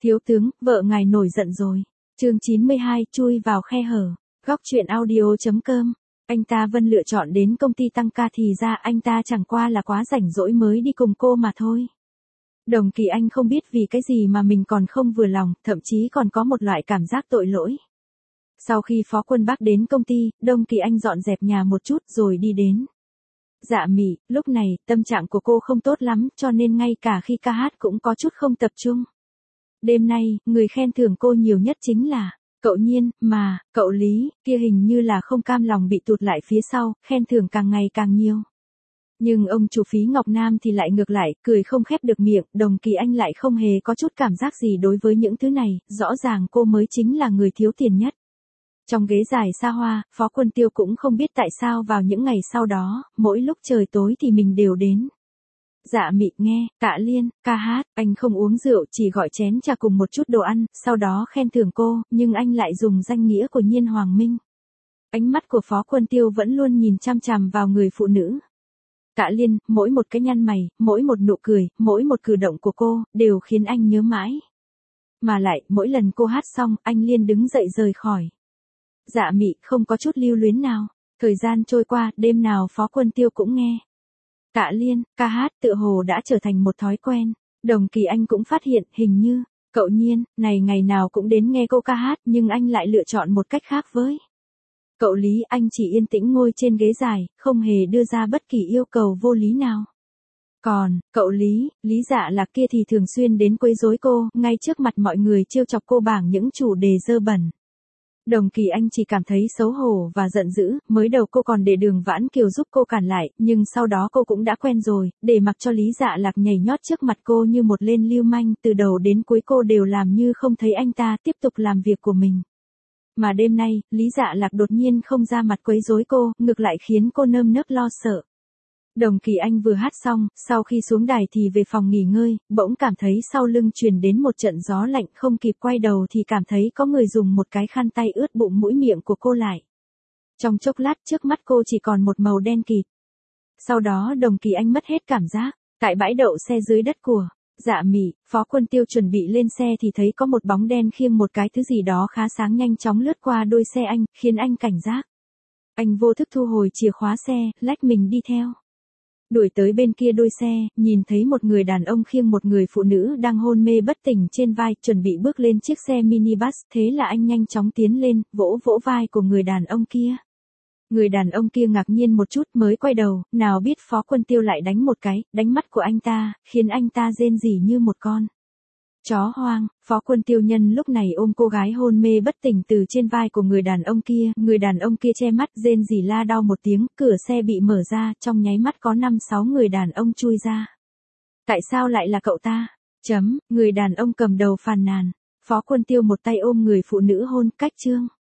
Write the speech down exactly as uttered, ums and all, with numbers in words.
Thiếu tướng, vợ ngài nổi giận rồi. Chương chín mươi hai, chui vào khe hở. Góc truyện audio chấm com. Anh ta Vân lựa chọn đến công ty tăng ca thì ra anh ta chẳng qua là quá rảnh rỗi mới đi cùng cô mà thôi. Đồng Kỳ Anh không biết vì cái gì mà mình còn không vừa lòng, thậm chí còn có một loại cảm giác tội lỗi. Sau khi Phó Quân Bác đến công ty, Đồng Kỳ Anh dọn dẹp nhà một chút rồi đi đến. Dạ Mị, lúc này, tâm trạng của cô không tốt lắm, cho nên ngay cả khi ca hát cũng có chút không tập trung. Đêm nay, người khen thưởng cô nhiều nhất chính là cậu Nhiên, mà, cậu Lý, kia hình như là không cam lòng bị tụt lại phía sau, khen thưởng càng ngày càng nhiều. Nhưng ông chủ Phí Ngọc Nam thì lại ngược lại, cười không khép được miệng, Đồng Kỳ Anh lại không hề có chút cảm giác gì đối với những thứ này, rõ ràng cô mới chính là người thiếu tiền nhất. Trong ghế dài xa hoa, Phó Quân Tiêu cũng không biết tại sao vào những ngày sau đó, mỗi lúc trời tối thì mình đều đến. Dạ Mị nghe, Tạ Liên, ca hát, anh không uống rượu chỉ gọi chén trà cùng một chút đồ ăn, sau đó khen thưởng cô, nhưng anh lại dùng danh nghĩa của Nhiên Hoàng Minh. Ánh mắt của Phó Quân Tiêu vẫn luôn nhìn chăm chằm vào người phụ nữ. Tạ Liên, mỗi một cái nhăn mày, mỗi một nụ cười, mỗi một cử động của cô, đều khiến anh nhớ mãi. Mà lại, mỗi lần cô hát xong, anh liền đứng dậy rời khỏi. Dạ Mị không có chút lưu luyến nào. Thời gian trôi qua, đêm nào Phó Quân Tiêu cũng nghe. Tạ Liên, ca hát tựa hồ đã trở thành một thói quen. Đồng Kỳ Anh cũng phát hiện, hình như, cậu Nhiên, này ngày nào cũng đến nghe cô ca hát nhưng anh lại lựa chọn một cách khác với. Cậu Lý, anh chỉ yên tĩnh ngồi trên ghế dài, không hề đưa ra bất kỳ yêu cầu vô lý nào. Còn, cậu Lý, Lý Dạ Lạc kia thì thường xuyên đến quấy rối cô, ngay trước mặt mọi người trêu chọc cô bảng những chủ đề dơ bẩn. Đồng Kỳ Anh chỉ cảm thấy xấu hổ và giận dữ, mới đầu cô còn để Đường Vãn Kiều giúp cô cản lại, nhưng sau đó cô cũng đã quen rồi, để mặc cho Lý Dạ Lạc nhảy nhót trước mặt cô như một tên lưu manh, từ đầu đến cuối cô đều làm như không thấy anh ta, tiếp tục làm việc của mình. Mà đêm nay, Lý Dạ Lạc đột nhiên không ra mặt quấy rối cô, ngược lại khiến cô nơm nớp lo sợ. Đồng Kỳ Anh vừa hát xong, sau khi xuống đài thì về phòng nghỉ ngơi, bỗng cảm thấy sau lưng truyền đến một trận gió lạnh, không kịp quay đầu thì cảm thấy có người dùng một cái khăn tay ướt bụng mũi miệng của cô lại. Trong chốc lát trước mắt cô chỉ còn một màu đen kịt. Sau đó Đồng Kỳ Anh mất hết cảm giác, tại bãi đậu xe dưới đất của Dạ Mị, Phó Quân Tiêu chuẩn bị lên xe thì thấy có một bóng đen khiêng một cái thứ gì đó khá sáng nhanh chóng lướt qua đuôi xe anh, khiến anh cảnh giác. Anh vô thức thu hồi chìa khóa xe, lách mình đi theo. Đuổi tới bên kia đuôi xe, nhìn thấy một người đàn ông khiêng một người phụ nữ đang hôn mê bất tỉnh trên vai, chuẩn bị bước lên chiếc xe minibus, thế là anh nhanh chóng tiến lên, vỗ vỗ vai của người đàn ông kia. Người đàn ông kia ngạc nhiên một chút mới quay đầu, nào biết Phó Quân Tiêu lại đánh một cái, đánh mắt của anh ta, khiến anh ta rên rỉ như một con chó hoang. Phó Quân Tiêu nhân lúc này ôm cô gái hôn mê bất tỉnh từ trên vai của người đàn ông kia, người đàn ông kia che mắt rên rỉ la đau một tiếng, cửa xe bị mở ra, trong nháy mắt có năm sáu người đàn ông chui ra. Tại sao lại là cậu ta? Chấm, người đàn ông cầm đầu phàn nàn. Phó Quân Tiêu một tay ôm người phụ nữ hôn, cách chương.